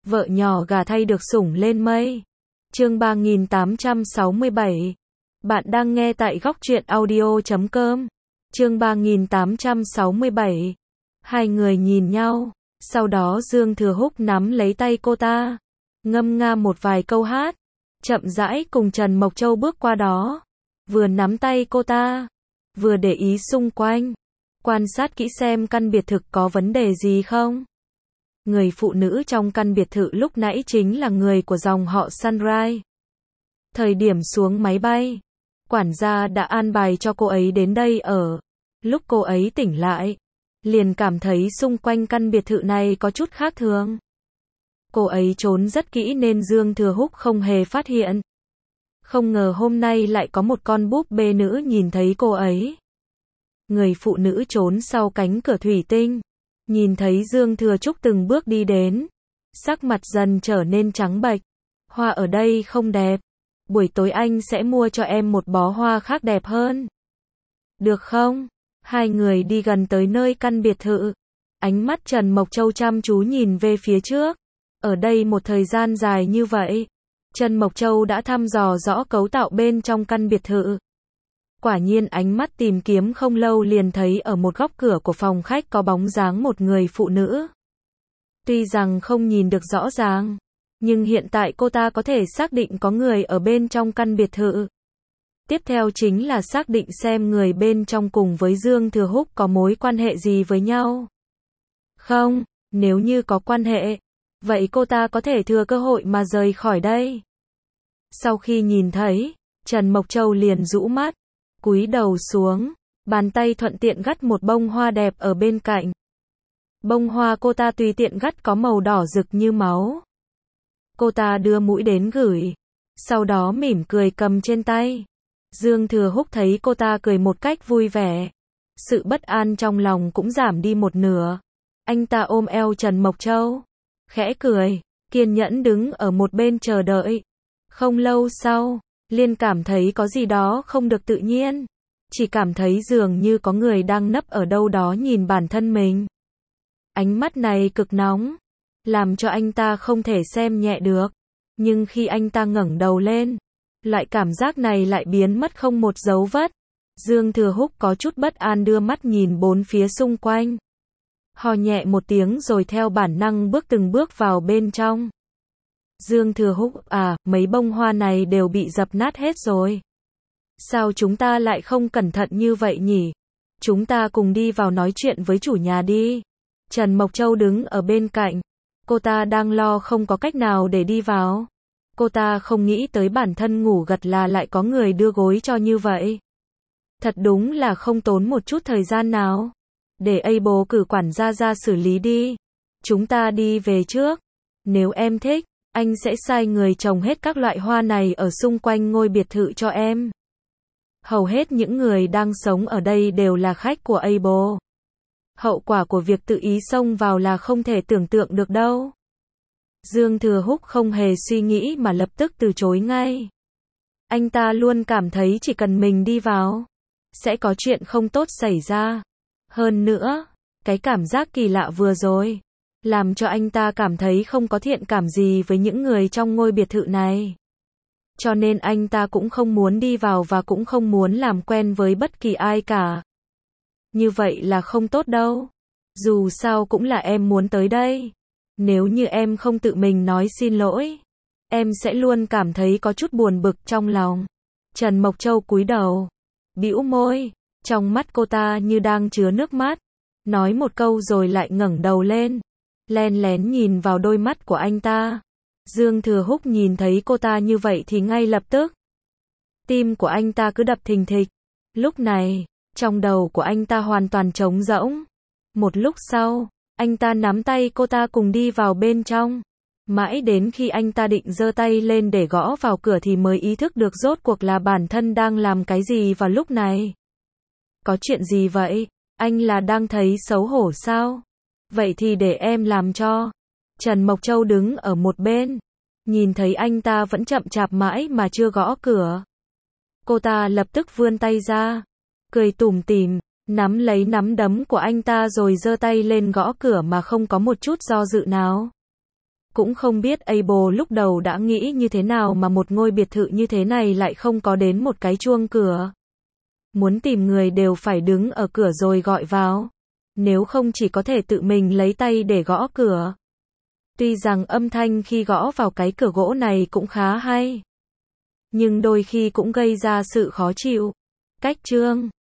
Vợ nhỏ gà thay được sủng lên mây. Chương 3867. Bạn đang nghe tại góc truyện audio.com. Chương 3867. Hai người nhìn nhau, sau đó Dương Thừa Húc nắm lấy tay cô ta, ngâm nga một vài câu hát, chậm rãi cùng Trần Mộc Châu bước qua đó, vừa nắm tay cô ta, vừa để ý xung quanh, quan sát kỹ xem căn biệt thự có vấn đề gì không. Người phụ nữ trong căn biệt thự lúc nãy chính là người của dòng họ Sunrise. Thời điểm xuống máy bay, quản gia đã an bài cho cô ấy đến đây ở. Lúc cô ấy tỉnh lại, liền cảm thấy xung quanh căn biệt thự này có chút khác thường. Cô ấy trốn rất kỹ nên Dương Thừa Húc không hề phát hiện. Không ngờ hôm nay lại có một con búp bê nữ nhìn thấy cô ấy. Người phụ nữ trốn sau cánh cửa thủy tinh, nhìn thấy Dương Thừa Trúc từng bước đi đến, sắc mặt dần trở nên trắng bệch. Hoa ở đây không đẹp, buổi tối anh sẽ mua cho em một bó hoa khác đẹp hơn. Được không? Hai người đi gần tới nơi căn biệt thự. Ánh mắt Trần Mộc Châu chăm chú nhìn về phía trước. Ở đây một thời gian dài như vậy, Trần Mộc Châu đã thăm dò rõ cấu tạo bên trong căn biệt thự. Quả nhiên ánh mắt tìm kiếm không lâu liền thấy ở một góc cửa của phòng khách có bóng dáng một người phụ nữ. Tuy rằng không nhìn được rõ ràng, nhưng hiện tại cô ta có thể xác định có người ở bên trong căn biệt thự. Tiếp theo chính là xác định xem người bên trong cùng với Dương Thừa Húc có mối quan hệ gì với nhau. Không, nếu như có quan hệ, vậy cô ta có thể thừa cơ hội mà rời khỏi đây. Sau khi nhìn thấy, Trần Mộc Châu liền rũ mắt, cúi đầu xuống, bàn tay thuận tiện gắt một bông hoa đẹp ở bên cạnh. Bông hoa cô ta tùy tiện gắt có màu đỏ rực như máu. Cô ta đưa mũi đến gửi, sau đó mỉm cười cầm trên tay. Dương Thừa Húc thấy cô ta cười một cách vui vẻ, sự bất an trong lòng cũng giảm đi một nửa. Anh ta ôm eo Trần Mộc Châu, khẽ cười, kiên nhẫn đứng ở một bên chờ đợi. Không lâu sau, liền cảm thấy có gì đó không được tự nhiên, chỉ cảm thấy dường như có người đang nấp ở đâu đó nhìn bản thân mình. Ánh mắt này cực nóng, làm cho anh ta không thể xem nhẹ được, nhưng khi anh ta ngẩng đầu lên, loại cảm giác này lại biến mất không một dấu vết. Dương Thừa Húc có chút bất an đưa mắt nhìn bốn phía xung quanh. Hò nhẹ một tiếng rồi theo bản năng từng bước vào bên trong. Dương Thừa Húc, mấy bông hoa này đều bị dập nát hết rồi. Sao chúng ta lại không cẩn thận như vậy nhỉ? Chúng ta cùng đi vào nói chuyện với chủ nhà đi. Trần Mộc Châu đứng ở bên cạnh. Cô ta đang lo không có cách nào để đi vào. Cô ta không nghĩ tới bản thân ngủ gật là lại có người đưa gối cho như vậy. Thật đúng là không tốn một chút thời gian nào. Để Able cử quản gia ra xử lý đi. Chúng ta đi về trước. Nếu em thích, anh sẽ sai người trồng hết các loại hoa này ở xung quanh ngôi biệt thự cho em. Hầu hết những người đang sống ở đây đều là khách của Able. Hậu quả của việc tự ý xông vào là không thể tưởng tượng được đâu. Dương Thừa Húc không hề suy nghĩ mà lập tức từ chối ngay. Anh ta luôn cảm thấy chỉ cần mình đi vào, sẽ có chuyện không tốt xảy ra. Hơn nữa, cái cảm giác kỳ lạ vừa rồi, làm cho anh ta cảm thấy không có thiện cảm gì với những người trong ngôi biệt thự này. Cho nên anh ta cũng không muốn đi vào và cũng không muốn làm quen với bất kỳ ai cả. Như vậy là không tốt đâu. Dù sao cũng là em muốn tới đây. Nếu như em không tự mình nói xin lỗi, em sẽ luôn cảm thấy có chút buồn bực trong lòng. Trần Mộc Châu cúi đầu, bĩu môi, trong mắt cô ta như đang chứa nước mắt, nói một câu rồi lại ngẩng đầu lên, len lén nhìn vào đôi mắt của anh ta. Dương Thừa Húc nhìn thấy cô ta như vậy thì ngay lập tức, tim của anh ta cứ đập thình thịch. Lúc này, trong đầu của anh ta hoàn toàn trống rỗng. Một lúc sau, anh ta nắm tay cô ta cùng đi vào bên trong. Mãi đến khi anh ta định giơ tay lên để gõ vào cửa thì mới ý thức được rốt cuộc là bản thân đang làm cái gì vào lúc này. Có chuyện gì vậy? Anh là đang thấy xấu hổ sao? Vậy thì để em làm cho. Trần Mộc Châu đứng ở một bên, nhìn thấy anh ta vẫn chậm chạp mãi mà chưa gõ cửa. Cô ta lập tức vươn tay ra, cười tủm tỉm, nắm lấy nắm đấm của anh ta rồi giơ tay lên gõ cửa mà không có một chút do dự nào. cũng không biết Abel lúc đầu đã nghĩ như thế nào mà một ngôi biệt thự như thế này lại không có đến một cái chuông cửa. Muốn tìm người đều phải đứng ở cửa rồi gọi vào. Nếu không chỉ có thể tự mình lấy tay để gõ cửa. Tuy rằng âm thanh khi gõ vào cái cửa gỗ này cũng khá hay. Nhưng đôi khi cũng gây ra sự khó chịu. Cách chương